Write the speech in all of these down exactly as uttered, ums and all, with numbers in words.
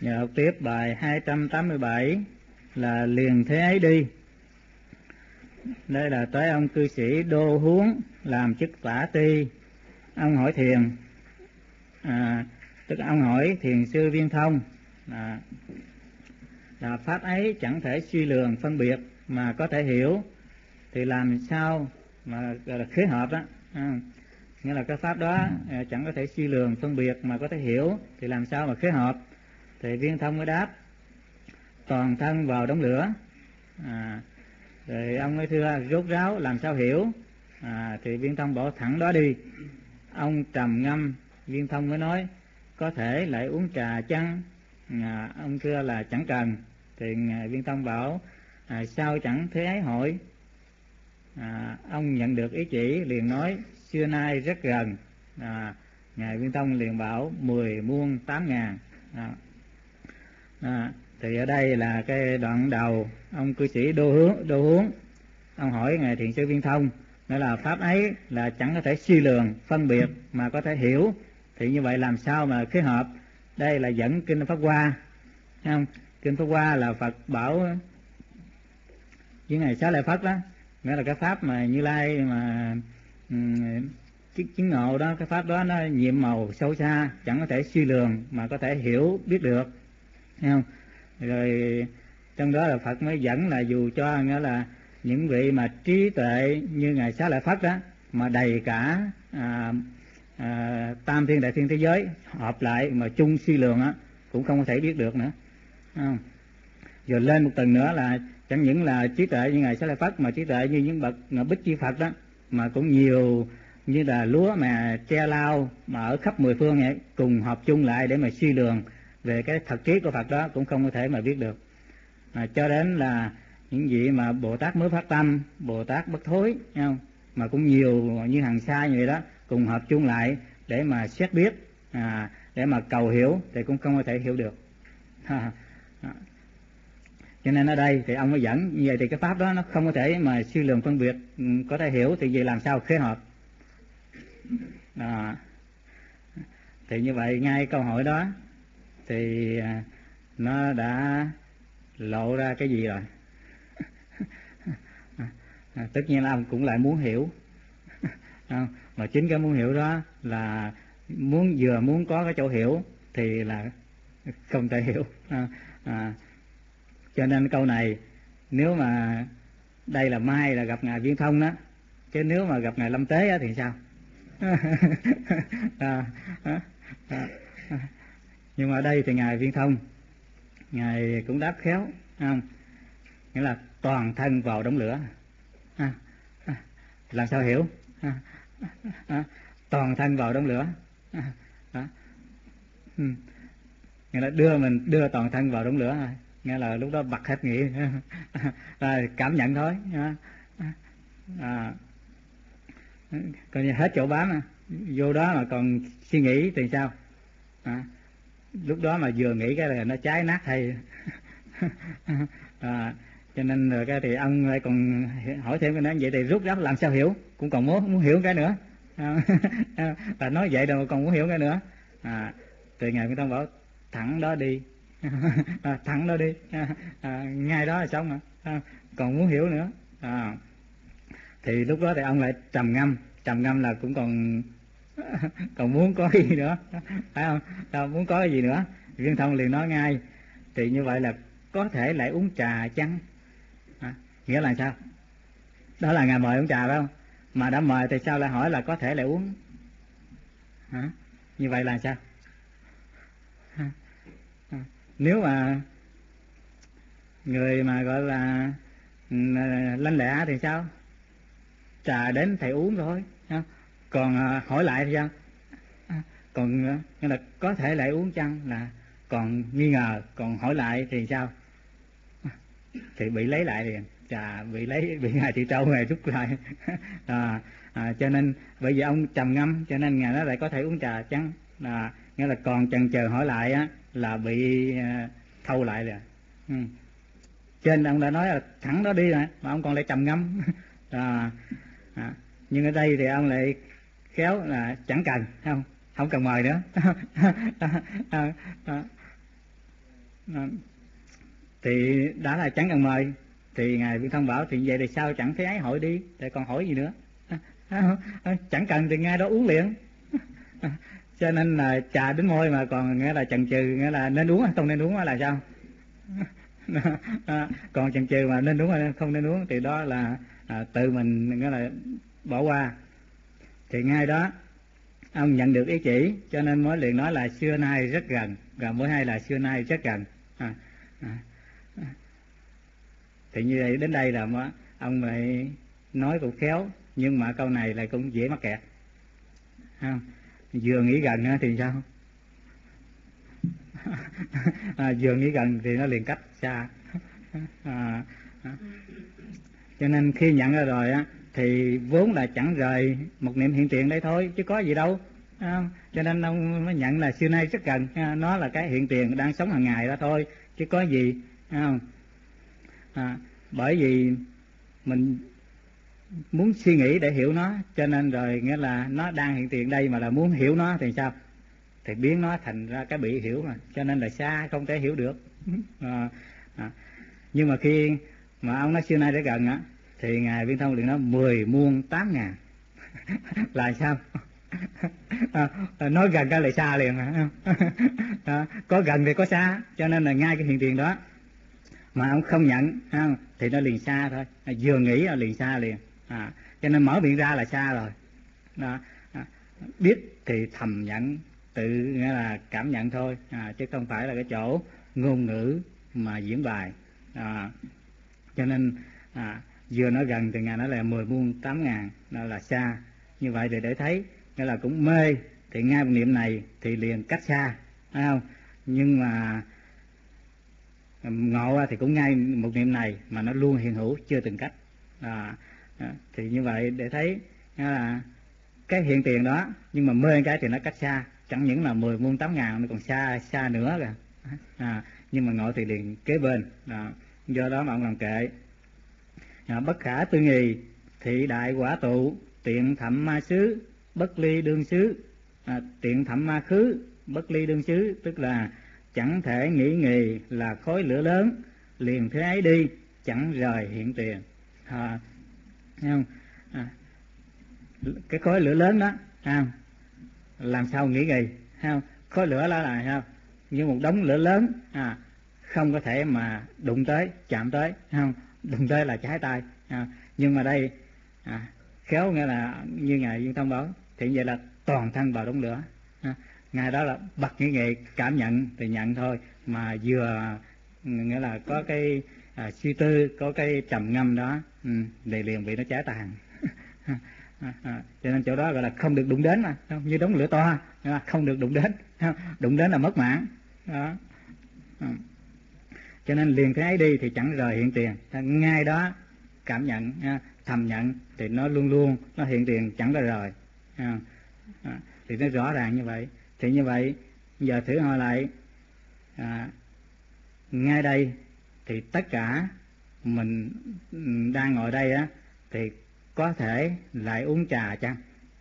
Giờ học tiếp bài hai trăm tám mươi bảy là liền thế ấy đi. Đây là tới ông cư sĩ Đô Huống làm chức tả ti. Ông hỏi thiền, à, tức ông hỏi thiền sư Viên Thông à, là pháp ấy chẳng thể suy lường phân biệt mà có thể hiểu, thì làm sao mà gọi là khế hợp đó, à, nghĩa là cái pháp đó à, chẳng có thể suy lường phân biệt mà có thể hiểu, thì làm sao mà khế hợp? Thì Viên Thông mới đáp: toàn thân vào đống lửa. À, rồi ông ấy thưa rốt ráo làm sao hiểu? À, thì Viên Thông bảo thẳng đó đi. Ông trầm ngâm, Viên Thông mới nói: có thể lại uống trà chăng? À, ông thưa là chẳng cần. Thì Viên Thông bảo: à, sao chẳng thế ấy hỏi? À, ông nhận được ý chỉ liền nói: xưa nay rất gần. À, ngài Viên Thông liền bảo: mười muôn tám ngàn. À, à, thì ở đây là cái đoạn đầu ông cư sĩ Đô Hướng Đô Huống ông hỏi ngài thiền sư Viên Thông, nói là pháp ấy là chẳng có thể suy lường phân biệt mà có thể hiểu, thì như vậy làm sao mà khế hợp? Đây là dẫn kinh Pháp Hoa, thấy không? Kinh Pháp Hoa là Phật bảo với ngài Xá Lợi Phất đó, nghĩa là cái pháp mà Như Lai mà um, chứng ngộ đó, cái pháp đó nó nhiệm màu sâu xa, chẳng có thể suy lường mà có thể hiểu biết được, thấy không? Rồi trong đó là Phật mới dẫn là dù cho nghĩa là những vị mà trí tuệ như ngài Xá Lợi Phất đó mà đầy cả à, à, tam thiên đại thiên thế giới hợp lại mà chung suy lường á cũng không có thể biết được nữa, không? Rồi lên một tầng nữa là chẳng những là trí tuệ như ngài Xá Lợi Phất mà trí tuệ như những bậc Bích Chi Phật đó mà cũng nhiều như là lúa mà che lao mà ở khắp mười phương ấy, cùng hợp chung lại để mà suy lường về cái thật trí của Phật đó cũng không có thể mà biết được. À, cho đến là những vị mà Bồ Tát mới phát tâm, Bồ Tát bất thối, thấy không? Mà cũng nhiều như hàng xa như vậy đó, cùng hợp chung lại để mà xét biết, à, để mà cầu hiểu thì cũng không có thể hiểu được. Cho nên ở đây thì ông mới dẫn như vậy, thì cái pháp đó nó không có thể mà suy lường phân biệt, có thể hiểu, thì vậy làm sao khế hợp? À, thì như vậy ngay câu hỏi đó thì nó đã lộ ra cái gì rồi? À, tất nhiên là ông cũng lại muốn hiểu. À, mà chính cái muốn hiểu đó là muốn vừa muốn có cái chỗ hiểu thì là không thể hiểu. À, à, cho nên câu này nếu mà đây là mai là gặp ngài Viên Thông đó, chứ nếu mà gặp ngài Lâm Tế đó, thì sao? à, à, à, à. Nhưng mà ở đây thì ngài Viên Thông ngài cũng đáp khéo, không? Nghĩa là toàn thân vào đống lửa. À, à, làm sao hiểu? À, à, toàn thân vào đống lửa. À, à, ừ. Nghĩa là đưa mình đưa toàn thân vào đống lửa, nghĩa là lúc đó bật hết nghĩ, à, cảm nhận thôi. À, à, coi như hết chỗ bám, à, vô đó mà còn suy nghĩ thì sao? À, lúc đó mà vừa nghĩ cái là nó cháy nát hay. À, cho nên rồi cái thì ông lại còn hỏi thêm cái nữa, vậy thì rút ráp làm sao hiểu? Cũng còn muốn muốn hiểu cái nữa. À, là nói vậy rồi còn muốn hiểu cái nữa. À, từ ngày người ta bảo thẳng đó đi. À, thẳng đó đi. À, à, ngay đó là xong mà. À, còn muốn hiểu nữa. À, thì lúc đó thì ông lại trầm ngâm, trầm ngâm là cũng còn còn muốn có gì nữa, phải không? Đâu muốn có cái gì nữa? Viên Thông liền nói ngay, thì như vậy là có thể lại uống trà chăng? À, nghĩa là sao? Đó là ngài mời uống trà phải không? Mà đã mời thì sao lại hỏi là có thể lại uống? Hả? Như vậy là sao? À, à, nếu mà người mà gọi là lanh lẹ thì sao? Trà đến thầy uống thôi. À, còn à, hỏi lại thì sao? À, còn nghĩa là có thể lại uống chăng là còn nghi ngờ, còn hỏi lại thì sao? À, thì bị lấy lại liền, trà bị lấy, bị ngài Thị Trâu ngài rút lại. À, à, cho nên bởi vì ông trầm ngâm cho nên ngài nó lại có thể uống trà chăng, là nghĩa là còn chần chờ hỏi lại á là bị uh, thâu lại rồi. Ừ. Trên ông đã nói là thẳng đó đi rồi mà ông còn lại trầm ngâm. À, à, nhưng ở đây thì ông lại khéo là chẳng cần, không không cần mời nữa. À, à, à, Thì đã là chẳng cần mời. Thì Ngài Viên Thông bảo thì vậy thì sao chẳng thấy ấy hỏi đi, để còn hỏi gì nữa. Chẳng cần thì ngay đó uống liền. Cho nên là trà đến môi mà còn nghĩa là chần chừ, nghĩa là nên uống hay không nên uống là sao. Còn chần chừ mà nên uống hay không nên uống thì đó là à, tự mình nghĩa là bỏ qua. Thì ngay đó ông nhận được ý chỉ, cho nên mới liền nói là xưa nay rất gần, và mới hay là xưa nay rất gần. à, à, à. Thì như vậy đến đây là mà ông lại nói cũng khéo, nhưng mà câu này lại cũng dễ mắc kẹt. Không? Vừa nghĩ gần thì sao? À, vừa nghĩ gần thì nó liền cách xa. À, à. Cho nên khi nhận ra rồi á thì vốn là chẳng rời một niệm hiện tiền đấy thôi, chứ có gì đâu. À, cho nên ông mới nhận là xưa nay rất gần. À, nó là cái hiện tiền đang sống hàng ngày đó thôi, chứ có gì. À, à, bởi vì mình muốn suy nghĩ để hiểu nó, cho nên rồi nghĩa là nó đang hiện tiền đây mà là muốn hiểu nó thì sao? Thì biến nó thành ra cái bị hiểu mà, cho nên là xa không thể hiểu được. À, à. Nhưng mà khi mà ông nói xưa nay rất gần á, thì Ngài Viên Thông liền nói mười muôn tám ngàn. Là sao? À, nói gần cái lại xa liền. À, có gần thì có xa, cho nên là ngay cái hiện tiền đó mà ông không nhận không, thì nó liền xa thôi. À, vừa nghĩ là liền xa liền. À, cho nên mở miệng ra là xa rồi đó. À, biết thì thầm nhận, tự nghĩa là cảm nhận thôi. À, chứ không phải là cái chỗ ngôn ngữ mà diễn bài. À, cho nên à, vừa nói gần thì Ngài nói là mười muôn tám ngàn, đó là xa. Như vậy thì để thấy nghĩa là cũng mê, thì ngay một niệm này thì liền cách xa, phải không? Nhưng mà ngộ thì cũng ngay một niệm này mà nó luôn hiện hữu, chưa từng cách. À, à, thì như vậy để thấy là cái hiện tiền đó, nhưng mà mê cái thì nó cách xa, chẳng những là mười muôn tám ngàn, nó còn xa xa nữa kìa. À, nhưng mà ngộ thì liền kế bên. À, do đó mà ông làm kệ. À, bất khả tư nghì thị đại quả tụ, tiện thậm ma xứ bất ly đương xứ. À, tiện thậm ma khứ bất ly đương xứ, tức là chẳng thể nghĩ nghì là khối lửa lớn, liền thế ấy đi chẳng rời hiện tiền. À, thấy không? À, cái khối lửa lớn đó, à, làm sao nghĩ nghì, không? Khối lửa đó là sao? Như một đống lửa lớn, à, không có thể mà đụng tới, chạm tới, không? Đụng tới là cháy tay. À, nhưng mà đây à, khéo nghĩa là như Ngài Viên Thông bảo, thì vậy là toàn thân vào đống lửa. À, Ngài đó là bật nghĩ nghị, cảm nhận thì nhận thôi, mà vừa nghĩa là có cái à, suy tư, có cái trầm ngâm đó, ừ, thì liền bị nó cháy tàn. À, à, cho nên chỗ đó gọi là không được đụng đến, mà không? Như đống lửa to, không được đụng đến, đụng đến là mất mạng đó. À, cho nên liền thế ấy đi thì chẳng rời hiện tiền. Ngay đó cảm nhận, thầm nhận thì nó luôn luôn nó hiện tiền, chẳng có rời. À, à, thì nó rõ ràng như vậy. Thì như vậy giờ thử hỏi lại, à, ngay đây thì tất cả mình đang ngồi đây á, thì có thể lại uống trà chăng?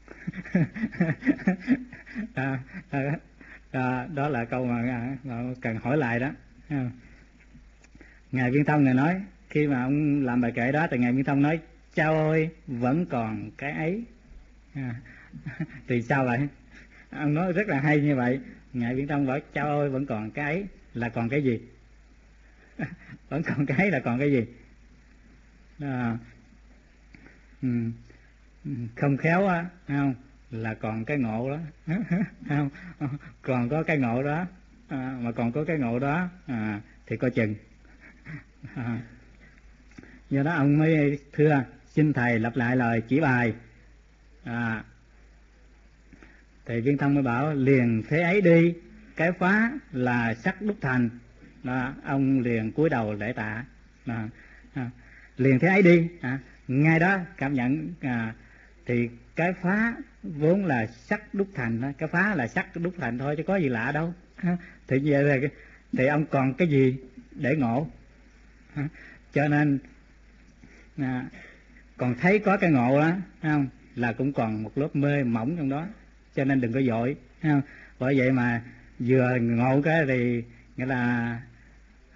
à, à, à, đó là câu mà, mà cần hỏi lại đó. À, Ngài Viên Thông Ngài nói, khi mà ông làm bài kệ đó thì Ngài Viên Thông nói cháu ơi vẫn còn cái ấy. À, thì sao vậy? Ông nói rất là hay như vậy. Ngài Viên Thông bảo cháu ơi vẫn còn cái ấy là còn cái gì? Vẫn còn cái ấy là còn cái gì? À, um, không khéo á, không là còn cái ngộ đó. Không, còn có cái ngộ đó, à, mà còn có cái ngộ đó, à, thì coi chừng. À, do đó ông mới thưa xin thầy lặp lại lời chỉ bài. À, thì Viên Thông mới bảo liền thế ấy đi, cái phá là sắc đúc thành. Đó, ông liền cúi đầu lễ tạ. À, à, liền thế ấy đi, à, ngay đó cảm nhận. À, thì cái phá vốn là sắc đúc thành đó. Cái phá là sắc đúc thành thôi, chứ có gì lạ đâu. À, thì vậy là thì ông còn cái gì để ngộ? À, cho nên à, còn thấy có cái ngộ đó, không, là cũng còn một lớp mê mỏng trong đó, cho nên đừng có vội, không? Bởi vậy mà vừa ngộ cái thì nghĩa là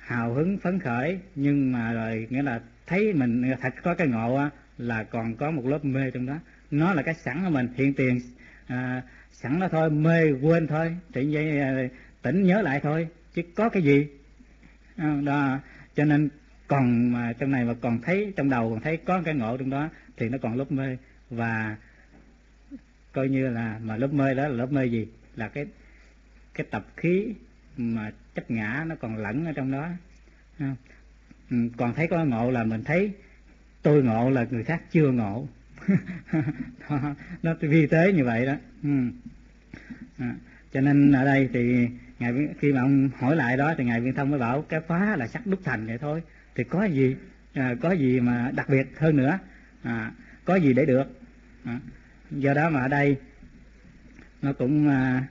hào hứng phấn khởi, nhưng mà rồi nghĩa là thấy mình thật có cái ngộ á, là còn có một lớp mê trong đó. Nó là cái sẵn của mình, hiện tiền à, sẵn đó thôi, mê quên thôi, tự nhiên à, tỉnh nhớ lại thôi, chứ có cái gì à, đó. Cho nên còn mà trong này mà còn thấy trong đầu còn thấy có cái ngộ trong đó thì nó còn lớp mê. Và coi như là mà lớp mê đó là lớp mê gì, là cái cái tập khí mà chấp ngã nó còn lẫn ở trong đó. Ừ, còn thấy có ngộ là mình thấy tôi ngộ là người khác chưa ngộ. Đó, nó vi tế như vậy đó. Ừ. À, cho nên ở đây thì ngài khi mà ông hỏi lại đó thì ngài Viên Thông mới bảo cái phá là sắc đúc thành vậy thôi, thì có gì à, có gì mà đặc biệt hơn nữa, à, có gì để được. À, do đó mà ở đây nó cũng à,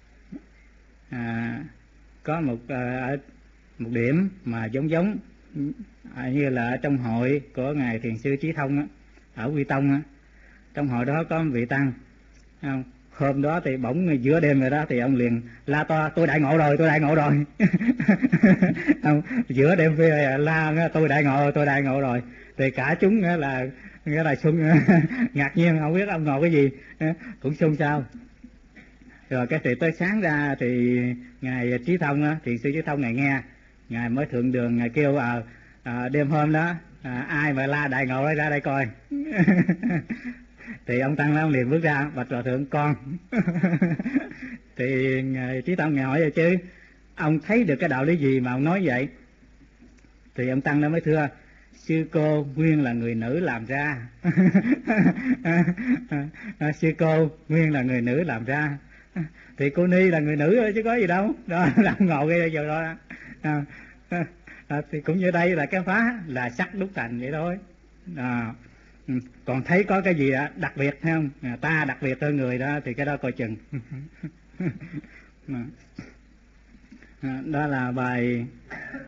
à, có một à, một điểm mà giống giống à, như là ở trong hội của ngài Thiền sư Chí Thông á, ở Quy Tông á, trong hội đó có một vị tăng không? Hôm đó thì bỗng giữa đêm rồi đó thì ông liền la to tôi đại ngộ rồi, tôi đại ngộ rồi. Không, giữa đêm khuya la tôi đại ngộ tôi đại ngộ rồi, thì cả chúng là nghĩa là xung ngạc nhiên không biết ông ngộ cái gì, cũng xung sao. Rồi cái thì tới sáng ra thì ngài Chí Thông á, Thiền sư Chí Thông ngài nghe, ngài mới thượng đường ngài kêu à, à, đêm hôm đó à, ai mà la đại ngộ ra đây coi. Thì ông tăng ông liền bước ra bạch hòa thượng con. Thì ngài Chí Thông ngài hỏi vậy chứ ông thấy được cái đạo lý gì mà ông nói vậy? Thì ông tăng nó mới thưa sư cô nguyên là người nữ làm ra. Sư cô nguyên là người nữ làm ra, thì cô Ni là người nữ thôi chứ có gì đâu. Đó là ngộ cái giờ đó. À, à, à, thì cũng như đây là cái phá là sắc đúc thành vậy thôi. À, còn thấy có cái gì đặc biệt hay không, à, ta đặc biệt hơn người đó thì cái đó coi chừng. À, đó là bài